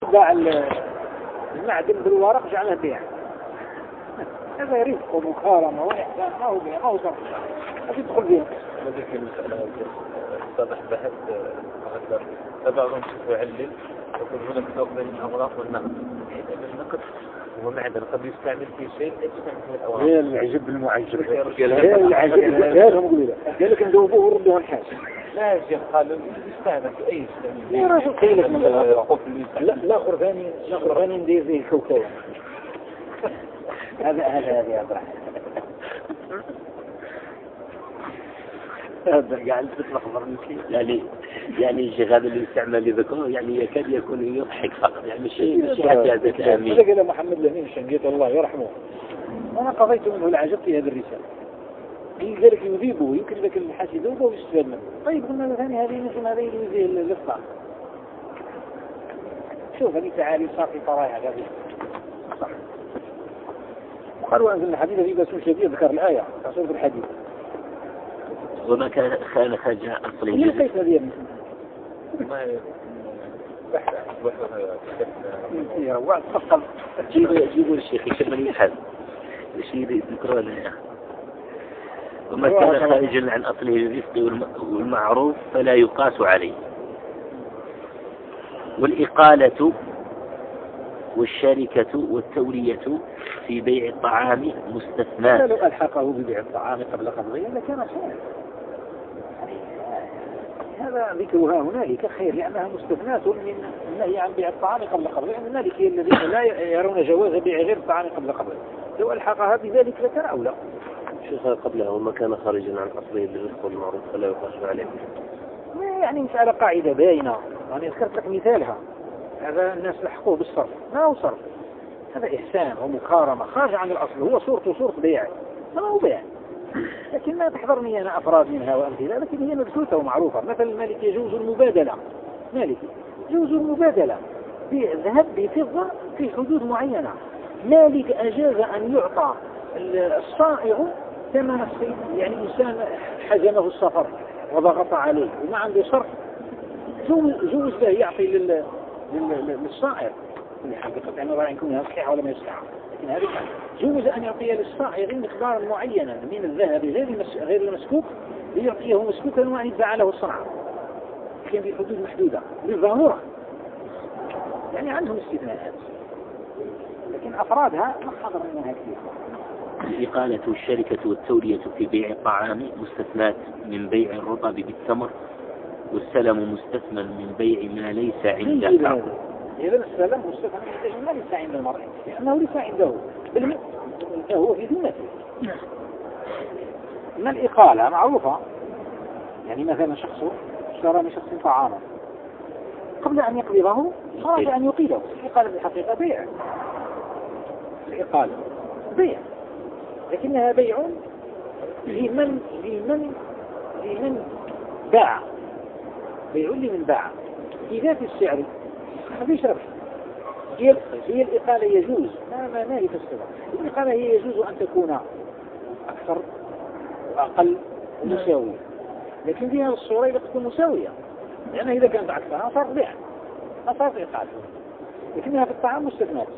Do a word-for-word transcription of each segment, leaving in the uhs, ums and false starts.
باع المعدن بالورق جعله بيع، هذا رزق ومكارمة وإحسان، ما هو بيع ما هو صرف، ما تدخل بيع. هذه المسألة صبح بحث مثلا تبعهم يعلل يقول هناك فرق بين الأوراق والنقد. النقد هو معدن قد يستعمل في شيء لا يستعمل في الأوراق. هي العجب المعجب، هي العجب هذا مقولة قال لك ندوبوه وردوه الحاس. لا يا شيخ قالوا يستعمل في أي شيء. يا رجل قيل لك لا لا غرفاني لا غرفاني ندير زي الكوكو. هذا هذا هذا يا إبراهيم. هذا قاعد تتلخبط مثلي. يعني يعني الشيء هذا اللي يستعمل لذكره يعني يكاد يكون يضحك فقط، يعني شيء شيء حتى هذا الأمين. هذا قال محمد الأمين شنقيت الله يرحمه، أنا قضيت منه العجب في هذه الرسالة. لذلك يذيبه يمكن لك الحاس يذوبه ويستفاد منه. طيب قلنا ثاني هذه مثل هذه اللي زي الإفطار. شوف هذه تعالي صار في طرائع هذه. صح. قالوا أنزلنا حديث في بس شديد ذكر الآية تصور الحديث. وما كان خان خرج أصلي. ليه كيف هذه؟ ما بحث يا وعد فقط. جيبوا جيبوا الشيخ يشمل يحل. الشيء ذكره له. وما كان خارجا عن أصله الرزق والمعروف فلا يقاس عليه. والإقالة والشركة والتورية في بيع الطعام مستثنى. لو ألحقه ببيع الطعام قبل قبضه لكان خير. هذا ذكرها هنالك خير لأنها مستثناة من النهي عن بيع الطعام قبل قبضه، لأن هنالك هي الذين لا يرون جواز بيع غير الطعام قبل قبضه. لو ألحقها بذلك لكان أولى. شيخ قبله وما كان خارجا عن أصله بالرزق والمعروف فلا يقاس عليه. يعني مسألة قاعدة باينة، أنا ذكرت لك مثالها. هذا الناس لحقوه بالصرف، ما هو صرف، هذا إحسان ومكارمة خارج عن الأصل، هو صورته صورة بيع ما هو بيع. لكن ما تحضرني أنا أفراد منها وأمثلة، لكن هي مبثوثة ومعروفة. مثل المالك يجوز المبادلة، مالك يجوز المبادلة بذهب بفضة في حدود معينة. مالك أجاز أن يعطى الصائغ ثمن الصيد، يعني إنسان حزمه السفر وضغط عليه وما عنده صرف، جوز له يعطي لل... لل... للصائغ اللي حقيقة أنه رأي يكون صحيح ولا ما يصحيح، لكن هذا جوز أن يعطي للصائغ مقدار معينا من الذهب غير المس... غير المسكوك ليعطيه مسكوكا وأن يدفع له الصنعة، لكن في حدود محدودة بالضرورة، يعني عندهم استثناءات، لكن أفرادها ما حضر منها كثير. الإقالة والشركة والتورية في بيع الطعام مستثنات من بيع الرطب بالتمر، والسلم مستثنى من بيع ما ليس عنده. إذا السلم مستثنى من ما ليس عند المرء لأنه ليس عنده بالم... هو في ذمته. ما الإقالة معروفة، يعني مثلا شخص اشترى من شخص طعاما قبل أن يقبضه خرج أن يقيله. الإقالة بالحقيقة بيع، الإقالة بيع، لكنها بيع لمن لمن لمن باع، بيع لمن باع في ذات السعر ما فيش ربح. هي هي الإقالة يجوز ما ما ما هي تستوى. الإقالة هي يجوز أن تكون أكثر وأقل ومساوية، لكن في هذه الصورة إذا تكون مساوية، لأن إذا كانت أكثر صار بيع ما صار إقالة، لكنها في الطعام مستثنات.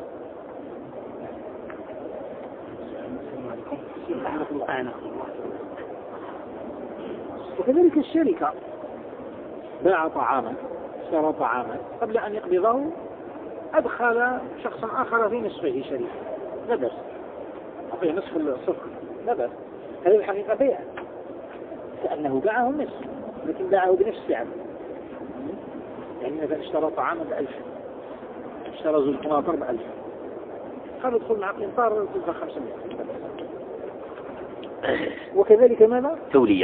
وكذلك الشركة باع طعاما اشترى طعاما قبل أن يقبضه أدخل شخصا آخر في نصفه شريك لا بأس، أعطيه نصف الصفر لا بأس، هذه الحقيقة بيع كأنه باعه النصف لكن باعه بنفس السعر. يعني مثلا اشترى طعاما بألف، اشترى زوج قناطر بألف، قال ادخل مع قنطار تدفع خمسمائة. وكذلك ماذا؟ تولية.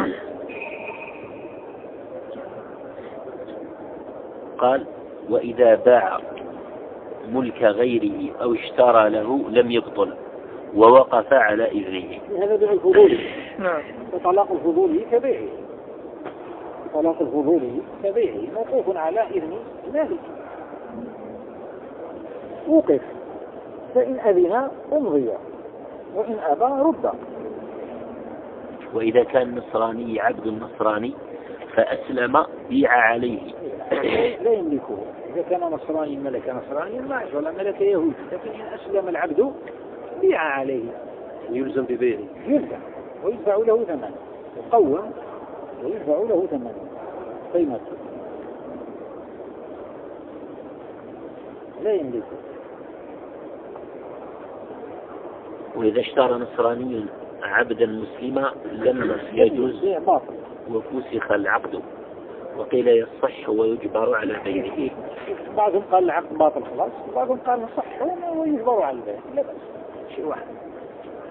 قال وإذا باع ملك غيره أو اشترى له لم يبطل ووقف على إذنه. هذا بيع الفضولي. نعم. وطلاق الفضولي كبيعه، طلاق الفضولي كبيعه موقوف على إذن مالك، وقف فإن أذن أمضي وإن أبى رد. وإذا كان نصراني عبد النصراني فأسلم بيع عليه لا يملكه، إذا كان نصراني ملك نصراني ما ولا ملك يهود، لكن إن أسلم العبد بيع عليه يلزم ببيعه، يلزم ويدفع له ثمنه، يقوم ويدفع له ثمنه قيمته، لا يملك. وإذا اشترى نصراني عبدا مسلما لم يجوز وفسخ العقد، وقيل يصح ويجبر على بيعه. بعضهم قال العقد باطل خلاص، وبعضهم قال صح ويجبر على البيع، لا بأس شيء واحد.